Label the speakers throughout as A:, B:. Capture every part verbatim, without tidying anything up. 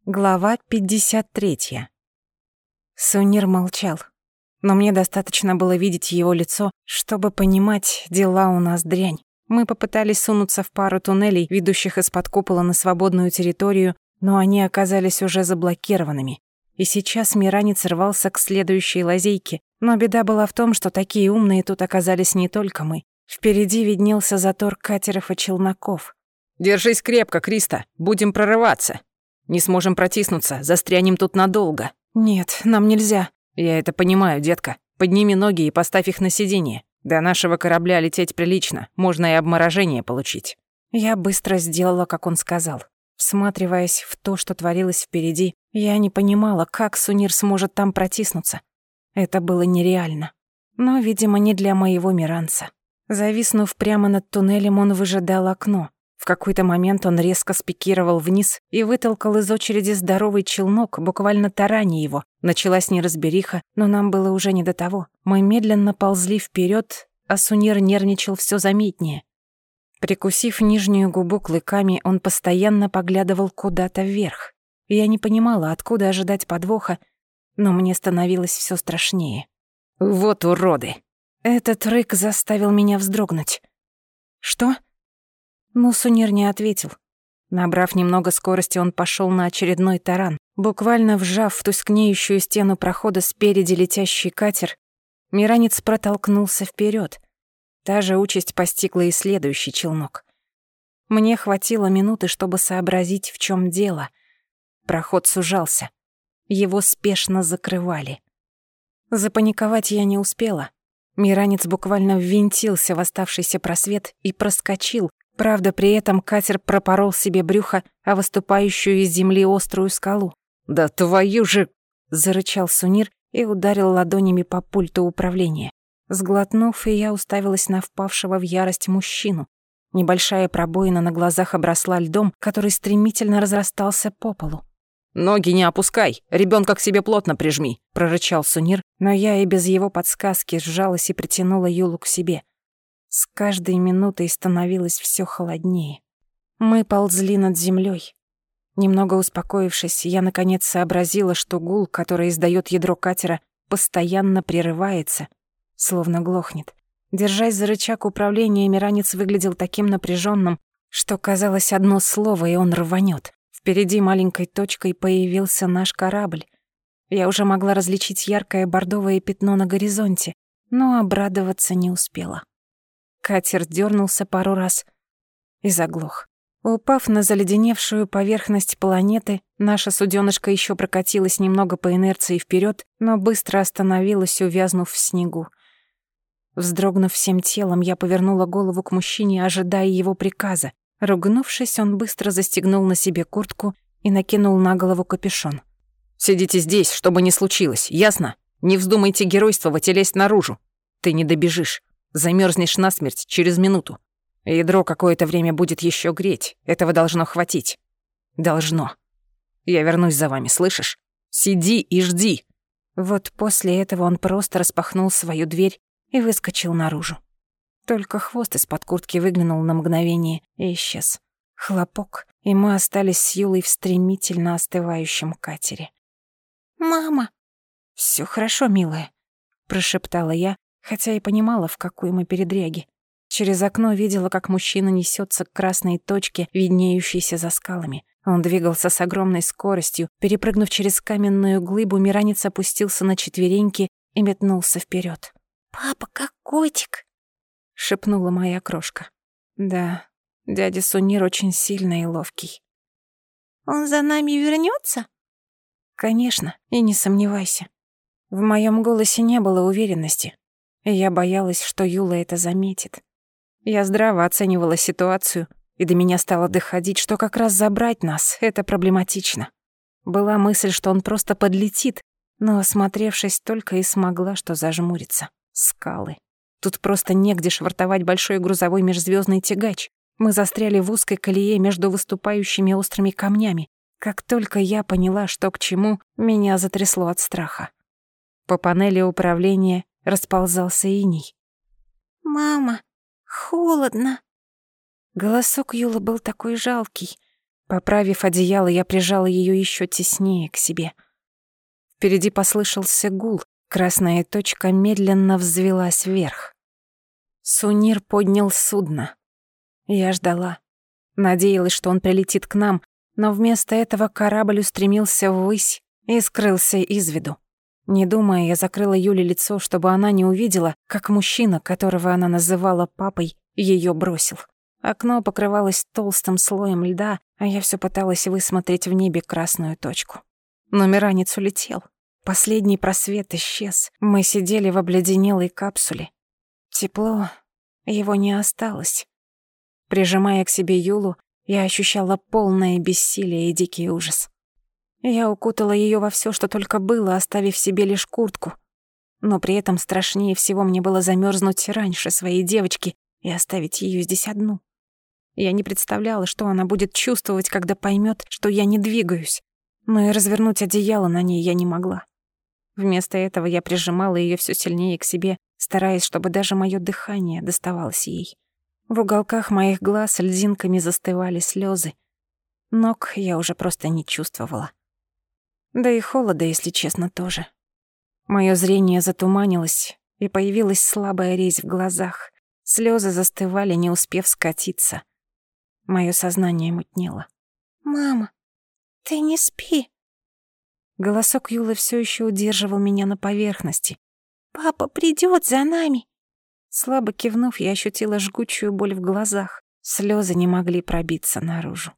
A: Глава пятьдесят третья. Сунир молчал, но мне достаточно было видеть его лицо, чтобы понимать, дела у нас дрянь. Мы попытались сунуться в пару туннелей, ведущих из-под купола на свободную территорию, но они оказались уже заблокированными. И сейчас Миранец рвался к следующей лазейке, но беда была в том, что такие умные тут оказались не только мы. Впереди виднелся затор катеров и челноков.
B: «Держись крепко, Криста, будем прорываться. Не сможем протиснуться, застрянем тут надолго».
A: «Нет, нам нельзя».
B: «Я это понимаю, детка. Подними ноги и поставь их на сиденье. До нашего корабля лететь прилично, можно и обморожение получить».
A: Я быстро сделала, как он сказал. Всматриваясь в то, что творилось впереди, я не понимала, как Сунир сможет там протиснуться. Это было нереально. Но, видимо, не для моего миранца. Зависнув прямо над туннелем, он выжидал окно. В какой-то момент он резко спикировал вниз и вытолкал из очереди здоровый челнок, буквально тараня его. Началась неразбериха, но нам было уже не до того. Мы медленно ползли вперед, а Сунир нервничал все заметнее. Прикусив нижнюю губу клыками, он постоянно поглядывал куда-то вверх. Я не понимала, откуда ожидать подвоха, но мне становилось все страшнее.
B: «Вот уроды!»
A: Этот рык заставил меня вздрогнуть. «Что?» Но Сунир не ответил. Набрав немного скорости, он пошел на очередной таран. Буквально вжав в тускнеющую стену прохода спереди летящий катер, Миранец протолкнулся вперед. Та же участь постигла и следующий челнок. Мне хватило минуты, чтобы сообразить, в чем дело. Проход сужался. Его спешно закрывали. Запаниковать я не успела. Миранец буквально ввинтился в оставшийся просвет и проскочил. Правда, при этом катер пропорол себе брюхо, а выступающую из земли острую скалу.
B: «Да твою же!»
A: — зарычал Сунир и ударил ладонями по пульту управления. Сглотнув, и я уставилась на впавшего в ярость мужчину. Небольшая пробоина на глазах обросла льдом, который стремительно разрастался по полу.
B: «Ноги не опускай, ребёнка к себе плотно прижми», — прорычал Сунир,
A: но я и без его подсказки сжалась и притянула Юлу к себе. С каждой минутой становилось всё холоднее. Мы ползли над землёй. Немного успокоившись, я наконец сообразила, что гул, который издаёт ядро катера, постоянно прерывается, словно глохнет. Держась за рычаг управления, Миранец выглядел таким напряжённым, что казалось одно слово, и он рванёт. Впереди маленькой точкой появился наш корабль. Я уже могла различить яркое бордовое пятно на горизонте, но обрадоваться не успела. Катер дёрнулся пару раз и заглох. Упав на заледеневшую поверхность планеты, наша суденышка ещё прокатилась немного по инерции вперёд, но быстро остановилась, увязнув в снегу. Вздрогнув всем телом, я повернула голову к мужчине, ожидая его приказа. Ругнувшись, он быстро застегнул на себе куртку и накинул на голову капюшон.
B: «Сидите здесь, чтобы не случилось, ясно? Не вздумайте геройствовать и лезть наружу. Ты не добежишь. Замерзнешь насмерть через минуту. Ядро какое-то время будет еще греть. Этого должно хватить. Должно. Я вернусь за вами, слышишь? Сиди и жди».
A: Вот после этого он просто распахнул свою дверь и выскочил наружу. Только хвост из-под куртки выглянул на мгновение и исчез. Хлопок, и мы остались с Юлой в стремительно остывающем катере. «Мама!» «Всё хорошо, милая», — прошептала я, хотя и понимала, в какой мы передряге. Через окно видела, как мужчина несётся к красной точке, виднеющейся за скалами. Он двигался с огромной скоростью. Перепрыгнув через каменную глыбу, Миранец опустился на четвереньки и метнулся вперёд. «Папа, как котик!» — шепнула моя крошка. «Да, дядя Сунир очень сильный и ловкий». «Он за нами вернётся?» «Конечно, и не сомневайся». В моём голосе не было уверенности, и я боялась, что Юла это заметит. Я здраво оценивала ситуацию, и до меня стало доходить, что как раз забрать нас — это проблематично. Была мысль, что он просто подлетит, но, осмотревшись, только и смогла что зажмуриться. Скалы. Тут просто негде швартовать большой грузовой межзвёздный тягач. Мы застряли в узкой колее между выступающими острыми камнями. Как только я поняла, что к чему, меня затрясло от страха. По панели управления расползался иней. «Мама, холодно!» Голосок Юлы был такой жалкий, Поправив одеяло, я прижала её ещё теснее к себе. Впереди послышался гул, красная точка медленно взвилась вверх. Сунир поднял судно. Я ждала. Надеялась, что он прилетит к нам, но вместо этого корабль устремился ввысь и скрылся из виду. Не думая, я закрыла Юле лицо, чтобы она не увидела, как мужчина, которого она называла папой, её бросил. Окно покрывалось толстым слоем льда, а я всё пыталась высмотреть в небе красную точку. Но Миранец улетел. Последний просвет исчез. Мы сидели в обледенелой капсуле. Тепло, его не осталось. Прижимая к себе Юлу, я ощущала полное бессилие и дикий ужас. Я укутала её во всё, что только было, оставив себе лишь куртку. Но при этом страшнее всего мне было замёрзнуть раньше своей девочки и оставить её здесь одну. Я не представляла, что она будет чувствовать, когда поймёт, что я не двигаюсь. Но и развернуть одеяло на ней я не могла. Вместо этого я прижимала её всё сильнее к себе, стараясь, чтобы даже моё дыхание доставалось ей. В уголках моих глаз льдинками застывали слёзы. Ног я уже просто не чувствовала. Да и холода, если честно, тоже. Моё зрение затуманилось, и появилась слабая резь в глазах. Слёзы застывали, не успев скатиться. Моё сознание мутнело. «Мама, ты не спи!» Голосок Юлы всё ещё удерживал меня на поверхности. «Папа придёт за нами!» Слабо кивнув, я ощутила жгучую боль в глазах. Слёзы не могли пробиться наружу.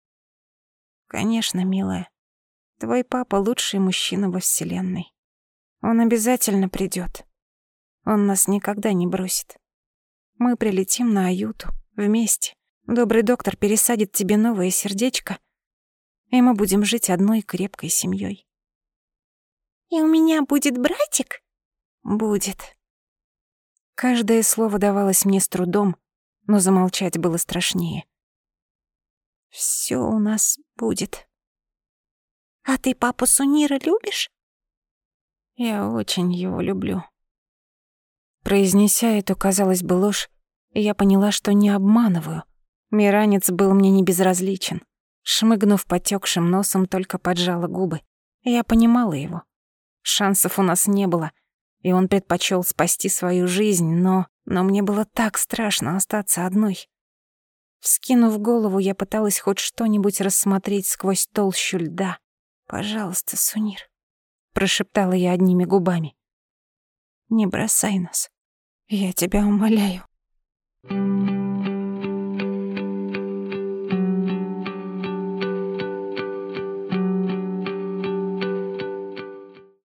A: «Конечно, милая, твой папа лучший мужчина во вселенной. Он обязательно придёт. Он нас никогда не бросит. Мы прилетим на Аюту вместе. Добрый доктор пересадит тебе новое сердечко, и мы будем жить одной крепкой семьёй». «И у меня будет братик?» «Будет». Каждое слово давалось мне с трудом, но замолчать было страшнее. «Всё у нас будет». «А ты папу Сунира любишь?» «Я очень его люблю». Произнеся эту, казалось бы, ложь, я поняла, что не обманываю. Миранец был мне не безразличен. Шмыгнув потёкшим носом, только поджала губы. Я понимала его. Шансов у нас не было, и он предпочёл спасти свою жизнь, но... Но мне было так страшно остаться одной. Вскинув голову, я пыталась хоть что-нибудь рассмотреть сквозь толщу льда. «Пожалуйста, Сунир», — прошептала я одними губами. «Не бросай нас. Я тебя умоляю».